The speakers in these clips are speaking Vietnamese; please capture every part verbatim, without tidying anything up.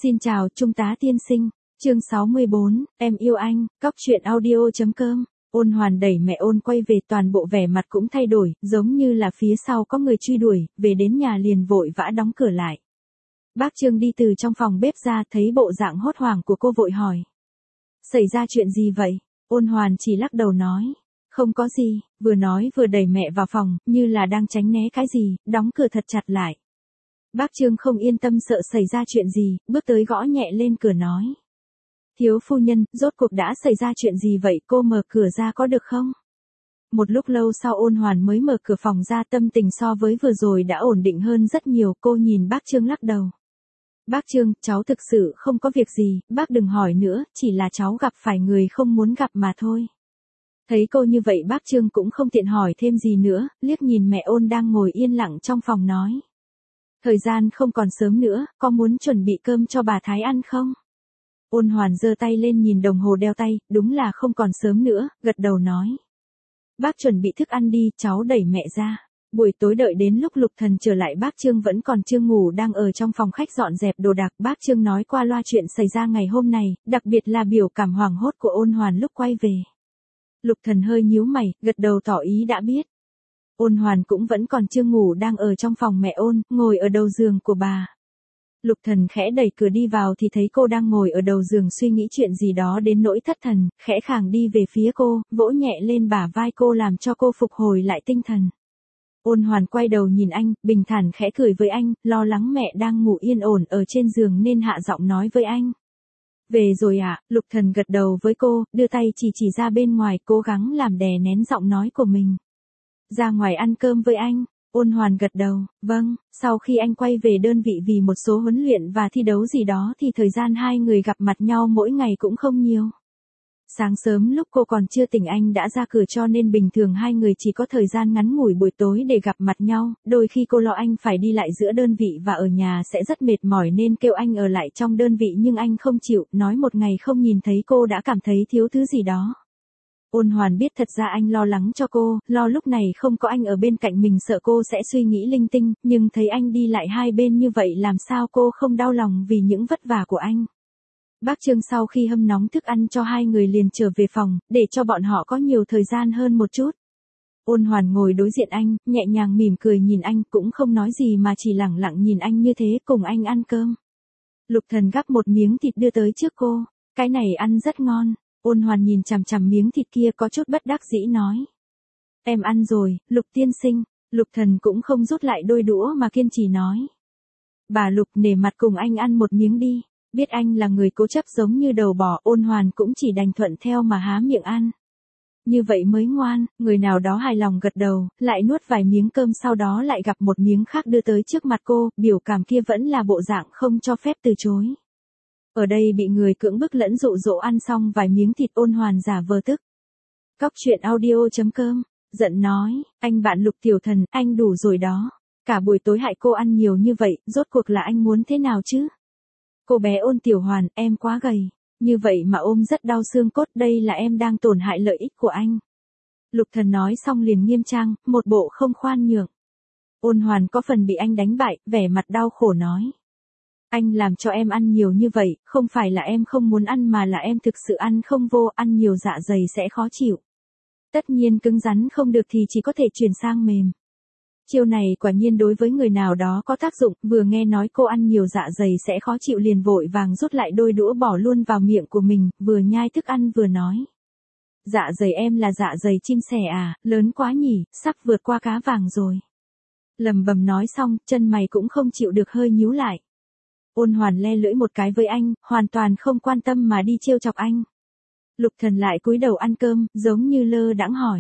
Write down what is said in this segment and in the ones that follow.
Xin chào Trung tá tiên sinh, chương sáu mươi bốn, em yêu anh, cóc truyện audio.com. Ôn Hoàn đẩy mẹ Ôn quay về, toàn bộ vẻ mặt cũng thay đổi, giống như là phía sau có người truy đuổi, về đến nhà liền vội vã đóng cửa lại. Bác Trương đi từ trong phòng bếp ra, thấy bộ dạng hốt hoảng của cô vội hỏi. Xảy ra chuyện gì vậy? Ôn Hoàn chỉ lắc đầu nói. Không có gì, vừa nói vừa đẩy mẹ vào phòng, như là đang tránh né cái gì, đóng cửa thật chặt lại. Bác Trương không yên tâm sợ xảy ra chuyện gì, bước tới gõ nhẹ lên cửa nói. Thiếu phu nhân, rốt cuộc đã xảy ra chuyện gì vậy, cô mở cửa ra có được không? Một lúc lâu sau Ôn Hoàn mới mở cửa phòng ra, tâm tình so với vừa rồi đã ổn định hơn rất nhiều, cô nhìn bác Trương lắc đầu. Bác Trương, cháu thực sự không có việc gì, bác đừng hỏi nữa, chỉ là cháu gặp phải người không muốn gặp mà thôi. Thấy cô như vậy bác Trương cũng không tiện hỏi thêm gì nữa, liếc nhìn mẹ Ôn đang ngồi yên lặng trong phòng nói. Thời gian không còn sớm nữa, có muốn chuẩn bị cơm cho bà Thái ăn không? Ôn Hoàn giơ tay lên nhìn đồng hồ đeo tay, đúng là không còn sớm nữa, gật đầu nói. Bác chuẩn bị thức ăn đi, cháu đẩy mẹ ra. Buổi tối đợi đến lúc Lục Thần trở lại bác Trương vẫn còn chưa ngủ đang ở trong phòng khách dọn dẹp đồ đạc. Bác Trương nói qua loa chuyện xảy ra ngày hôm nay, đặc biệt là biểu cảm hoảng hốt của Ôn Hoàn lúc quay về. Lục Thần hơi nhíu mày, gật đầu tỏ ý đã biết. Ôn Hoàn cũng vẫn còn chưa ngủ đang ở trong phòng mẹ Ôn, ngồi ở đầu giường của bà. Lục Thần khẽ đẩy cửa đi vào thì thấy cô đang ngồi ở đầu giường suy nghĩ chuyện gì đó đến nỗi thất thần, khẽ khàng đi về phía cô, vỗ nhẹ lên bả vai cô làm cho cô phục hồi lại tinh thần. Ôn Hoàn quay đầu nhìn anh, bình thản khẽ cười với anh, lo lắng mẹ đang ngủ yên ổn ở trên giường nên hạ giọng nói với anh. Về rồi ạ, à? Lục Thần gật đầu với cô, đưa tay chỉ chỉ ra bên ngoài, cố gắng làm đè nén giọng nói của mình. Ra ngoài ăn cơm với anh. Ôn Hoàn gật đầu, vâng, sau khi anh quay về đơn vị vì một số huấn luyện và thi đấu gì đó thì thời gian hai người gặp mặt nhau mỗi ngày cũng không nhiều. Sáng sớm lúc cô còn chưa tỉnh anh đã ra cửa cho nên bình thường hai người chỉ có thời gian ngắn ngủi buổi tối để gặp mặt nhau, đôi khi cô lo anh phải đi lại giữa đơn vị và ở nhà sẽ rất mệt mỏi nên kêu anh ở lại trong đơn vị nhưng anh không chịu, nói một ngày không nhìn thấy cô đã cảm thấy thiếu thứ gì đó. Ôn Hoàn biết thật ra anh lo lắng cho cô, lo lúc này không có anh ở bên cạnh mình sợ cô sẽ suy nghĩ linh tinh, nhưng thấy anh đi lại hai bên như vậy làm sao cô không đau lòng vì những vất vả của anh. Bác Trương sau khi hâm nóng thức ăn cho hai người liền trở về phòng, để cho bọn họ có nhiều thời gian hơn một chút. Ôn Hoàn ngồi đối diện anh, nhẹ nhàng mỉm cười nhìn anh, cũng không nói gì mà chỉ lẳng lặng nhìn anh như thế, cùng anh ăn cơm. Lục Thần gắp một miếng thịt đưa tới trước cô, cái này ăn rất ngon. Ôn Hoàn nhìn chằm chằm miếng thịt kia có chút bất đắc dĩ nói. Em ăn rồi, Lục tiên sinh. Lục Thần cũng không rút lại đôi đũa mà kiên trì nói. Bà Lục nể mặt cùng anh ăn một miếng đi. Biết anh là người cố chấp giống như đầu bò, Ôn Hoàn cũng chỉ đành thuận theo mà há miệng ăn. Như vậy mới ngoan, người nào đó hài lòng gật đầu, lại nuốt vài miếng cơm sau đó lại gặp một miếng khác đưa tới trước mặt cô, biểu cảm kia vẫn là bộ dạng không cho phép từ chối. Ở đây bị người cưỡng bức lẫn dụ dỗ ăn xong vài miếng thịt Ôn Hoàn giả vờ tức. Cóc truyện audio.com, giận nói, anh bạn Lục tiểu thần, anh đủ rồi đó. Cả buổi tối hại cô ăn nhiều như vậy, rốt cuộc là anh muốn thế nào chứ? Cô bé Ôn Tiểu Hoàn, em quá gầy. Như vậy mà ôm rất đau xương cốt, đây là em đang tổn hại lợi ích của anh. Lục Thần nói xong liền nghiêm trang, một bộ không khoan nhượng. Ôn Hoàn có phần bị anh đánh bại, vẻ mặt đau khổ nói. Anh làm cho em ăn nhiều như vậy, không phải là em không muốn ăn mà là em thực sự ăn không vô, ăn nhiều dạ dày sẽ khó chịu. Tất nhiên cứng rắn không được thì chỉ có thể chuyển sang mềm. Chiêu này quả nhiên đối với người nào đó có tác dụng, vừa nghe nói cô ăn nhiều dạ dày sẽ khó chịu liền vội vàng rút lại đôi đũa bỏ luôn vào miệng của mình, vừa nhai thức ăn vừa nói. Dạ dày em là dạ dày chim sẻ à, lớn quá nhỉ, sắp vượt qua cá vàng rồi. Lầm bầm nói xong, chân mày cũng không chịu được hơi nhíu lại. Ôn Hoàn le lưỡi một cái với anh, hoàn toàn không quan tâm mà đi trêu chọc anh. Lục Thần lại cúi đầu ăn cơm, giống như lơ đãng hỏi.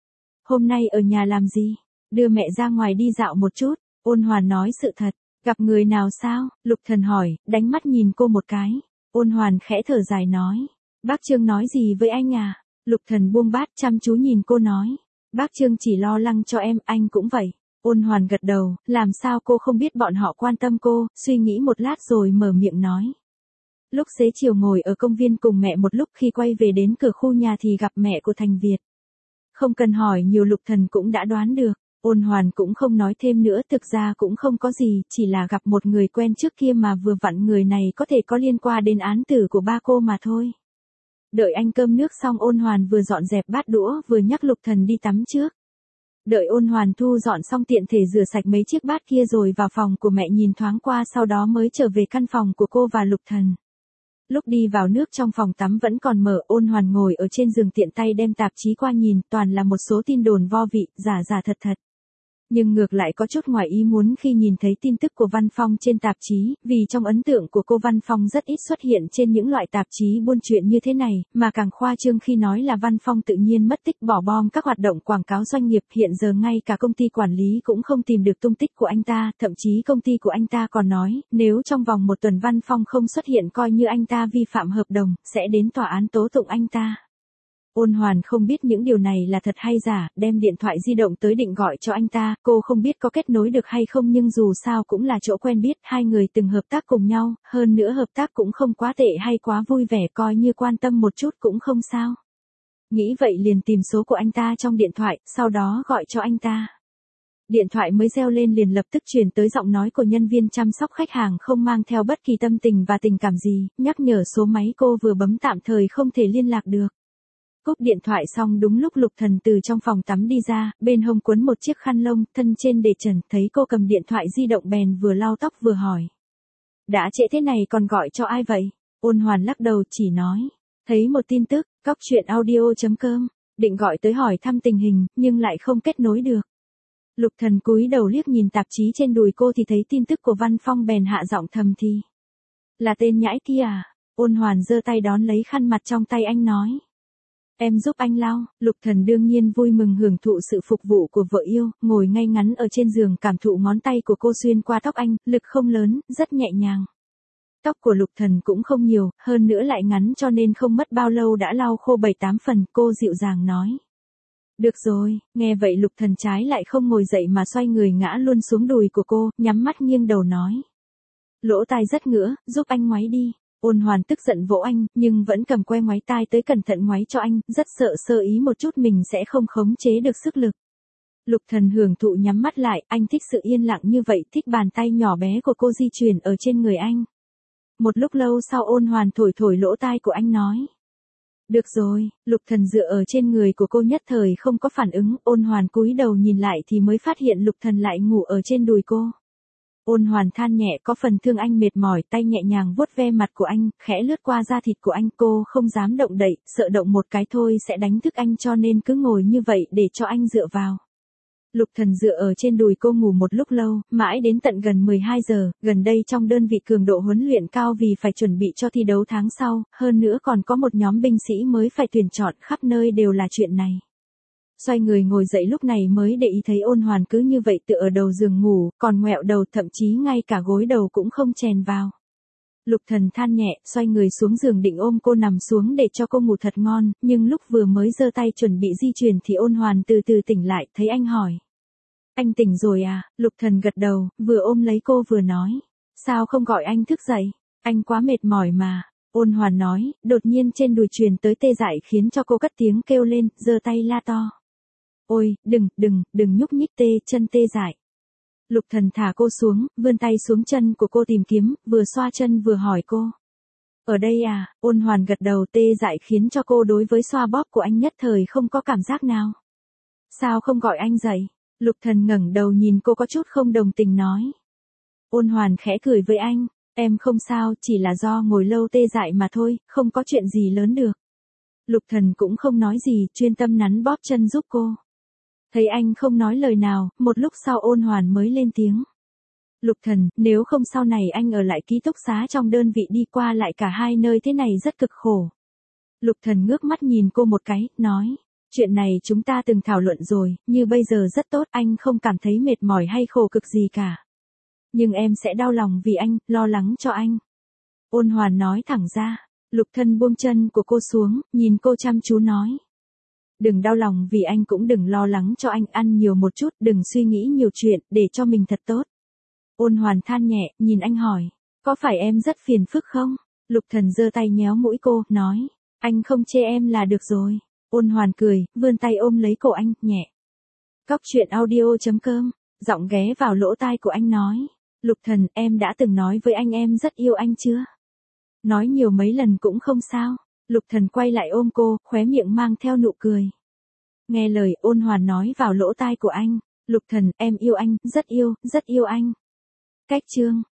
Hôm nay ở nhà làm gì? Đưa mẹ ra ngoài đi dạo một chút. Ôn Hoàn nói sự thật. Gặp người nào sao? Lục Thần hỏi, đánh mắt nhìn cô một cái. Ôn Hoàn khẽ thở dài nói. Bác Trương nói gì với anh à? Lục Thần buông bát chăm chú nhìn cô nói. Bác Trương chỉ lo lắng cho em, anh cũng vậy. Ôn Hoàn gật đầu, làm sao cô không biết bọn họ quan tâm cô, suy nghĩ một lát rồi mở miệng nói. Lúc xế chiều ngồi ở công viên cùng mẹ một lúc, khi quay về đến cửa khu nhà thì gặp mẹ của Thành Việt. Không cần hỏi nhiều Lục Thần cũng đã đoán được. Ôn Hoàn cũng không nói thêm nữa, thực ra cũng không có gì, chỉ là gặp một người quen trước kia mà vừa vặn người này có thể có liên quan đến án tử của ba cô mà thôi. Đợi anh cơm nước xong Ôn Hoàn vừa dọn dẹp bát đũa vừa nhắc Lục Thần đi tắm trước. Đợi Ôn Hoàn thu dọn xong tiện thể rửa sạch mấy chiếc bát kia rồi vào phòng của mẹ nhìn thoáng qua sau đó mới trở về căn phòng của cô và Lục Thần. Lúc đi vào nước trong phòng tắm vẫn còn mở, Ôn Hoàn ngồi ở trên giường tiện tay đem tạp chí qua nhìn, toàn là một số tin đồn vo vị, giả giả thật thật. Nhưng ngược lại có chút ngoài ý muốn khi nhìn thấy tin tức của Văn Phong trên tạp chí, vì trong ấn tượng của cô Văn Phong rất ít xuất hiện trên những loại tạp chí buôn chuyện như thế này, mà càng khoa trương khi nói là Văn Phong tự nhiên mất tích bỏ bom các hoạt động quảng cáo doanh nghiệp, hiện giờ ngay cả công ty quản lý cũng không tìm được tung tích của anh ta, thậm chí công ty của anh ta còn nói, nếu trong vòng một tuần Văn Phong không xuất hiện coi như anh ta vi phạm hợp đồng, sẽ đến tòa án tố tụng anh ta. Ôn Hoàn không biết những điều này là thật hay giả, đem điện thoại di động tới định gọi cho anh ta, cô không biết có kết nối được hay không nhưng dù sao cũng là chỗ quen biết, hai người từng hợp tác cùng nhau, hơn nữa hợp tác cũng không quá tệ hay quá vui vẻ, coi như quan tâm một chút cũng không sao. Nghĩ vậy liền tìm số của anh ta trong điện thoại, sau đó gọi cho anh ta. Điện thoại mới reo lên liền lập tức truyền tới giọng nói của nhân viên chăm sóc khách hàng không mang theo bất kỳ tâm tình và tình cảm gì, nhắc nhở số máy cô vừa bấm tạm thời không thể liên lạc được. Cúp điện thoại xong đúng lúc Lục Thần từ trong phòng tắm đi ra, bên hông quấn một chiếc khăn lông, thân trên để trần, thấy cô cầm điện thoại di động bèn vừa lau tóc vừa hỏi. Đã trễ thế này còn gọi cho ai vậy? Ôn Hoàn lắc đầu chỉ nói. Thấy một tin tức, cóc truyện audio chấm com, định gọi tới hỏi thăm tình hình, nhưng lại không kết nối được. Lục Thần cúi đầu liếc nhìn tạp chí trên đùi cô thì thấy tin tức của Văn Phong bèn hạ giọng thầm thì. Là tên nhãi kia à? Ôn Hoàn giơ tay đón lấy khăn mặt trong tay anh nói. Em giúp anh lau. Lục Thần đương nhiên vui mừng hưởng thụ sự phục vụ của vợ yêu, ngồi ngay ngắn ở trên giường cảm thụ ngón tay của cô xuyên qua tóc anh, lực không lớn, rất nhẹ nhàng. Tóc của Lục Thần cũng không nhiều, hơn nữa lại ngắn cho nên không mất bao lâu đã lau khô bảy tám phần, cô dịu dàng nói. Được rồi, nghe vậy Lục Thần trái lại không ngồi dậy mà xoay người ngã luôn xuống đùi của cô, nhắm mắt nghiêng đầu nói. Lỗ tai rất ngứa, giúp anh ngoáy đi. Ôn Hoàn tức giận vỗ anh, nhưng vẫn cầm que ngoáy tai tới cẩn thận ngoáy cho anh, rất sợ sơ ý một chút mình sẽ không khống chế được sức lực. Lục Thần hưởng thụ nhắm mắt lại, anh thích sự yên lặng như vậy, thích bàn tay nhỏ bé của cô di chuyển ở trên người anh. Một lúc lâu sau Ôn Hoàn thổi thổi lỗ tai của anh nói. Được rồi, Lục Thần dựa ở trên người của cô nhất thời không có phản ứng, Ôn Hoàn cúi đầu nhìn lại thì mới phát hiện Lục Thần lại ngủ ở trên đùi cô. Ôn Hoàn than nhẹ có phần thương anh mệt mỏi, tay nhẹ nhàng vuốt ve mặt của anh, khẽ lướt qua da thịt của anh, cô không dám động đậy, sợ động một cái thôi sẽ đánh thức anh cho nên cứ ngồi như vậy để cho anh dựa vào. Lục Thần dựa ở trên đùi cô ngủ một lúc lâu, mãi đến tận gần mười hai giờ, gần đây trong đơn vị cường độ huấn luyện cao vì phải chuẩn bị cho thi đấu tháng sau, hơn nữa còn có một nhóm binh sĩ mới phải tuyển chọn, khắp nơi đều là chuyện này. Xoay người ngồi dậy lúc này mới để ý thấy Ôn Hoàn cứ như vậy tựa ở đầu giường ngủ, còn ngoẹo đầu thậm chí ngay cả gối đầu cũng không chèn vào. Lục Thần than nhẹ, xoay người xuống giường định ôm cô nằm xuống để cho cô ngủ thật ngon, nhưng lúc vừa mới giơ tay chuẩn bị di chuyển thì Ôn Hoàn từ từ tỉnh lại, thấy anh hỏi. Anh tỉnh rồi à? Lục Thần gật đầu, vừa ôm lấy cô vừa nói. Sao không gọi anh thức dậy? Anh quá mệt mỏi mà. Ôn Hoàn nói, đột nhiên trên đùi truyền tới tê dại khiến cho cô cất tiếng kêu lên, giơ tay la to. Ôi, đừng, đừng, đừng nhúc nhích tê, chân tê dại. Lục Thần thả cô xuống, vươn tay xuống chân của cô tìm kiếm, vừa xoa chân vừa hỏi cô. Ở đây à? Ôn Hoàn gật đầu, tê dại khiến cho cô đối với xoa bóp của anh nhất thời không có cảm giác nào. Sao không gọi anh dậy? Lục Thần ngẩng đầu nhìn cô có chút không đồng tình nói. Ôn Hoàn khẽ cười với anh, em không sao, chỉ là do ngồi lâu tê dại mà thôi, không có chuyện gì lớn được. Lục Thần cũng không nói gì, chuyên tâm nắn bóp chân giúp cô. Thấy anh không nói lời nào, một lúc sau Ôn Hoàn mới lên tiếng. Lục Thần, nếu không sau này anh ở lại ký túc xá trong đơn vị đi qua lại cả hai nơi thế này rất cực khổ. Lục Thần ngước mắt nhìn cô một cái, nói. Chuyện này chúng ta từng thảo luận rồi, như bây giờ rất tốt, anh không cảm thấy mệt mỏi hay khổ cực gì cả. Nhưng em sẽ đau lòng vì anh, lo lắng cho anh. Ôn Hoàn nói thẳng ra, Lục Thần buông chân của cô xuống, nhìn cô chăm chú nói. Đừng đau lòng vì anh cũng đừng lo lắng cho anh, ăn nhiều một chút, đừng suy nghĩ nhiều chuyện, để cho mình thật tốt. Ôn Hoàn than nhẹ, nhìn anh hỏi, có phải em rất phiền phức không? Lục Thần giơ tay nhéo mũi cô, nói, anh không chê em là được rồi. Ôn Hoàn cười, vươn tay ôm lấy cổ anh, nhẹ. Cóc truyện audio chấm com, giọng ghé vào lỗ tai của anh nói. Lục Thần, em đã từng nói với anh em rất yêu anh chưa? Nói nhiều mấy lần cũng không sao. Lục Thần quay lại ôm cô, khóe miệng mang theo nụ cười. Nghe lời Ôn Hoàn nói vào lỗ tai của anh. Lục Thần, em yêu anh, rất yêu, rất yêu anh. Cách chương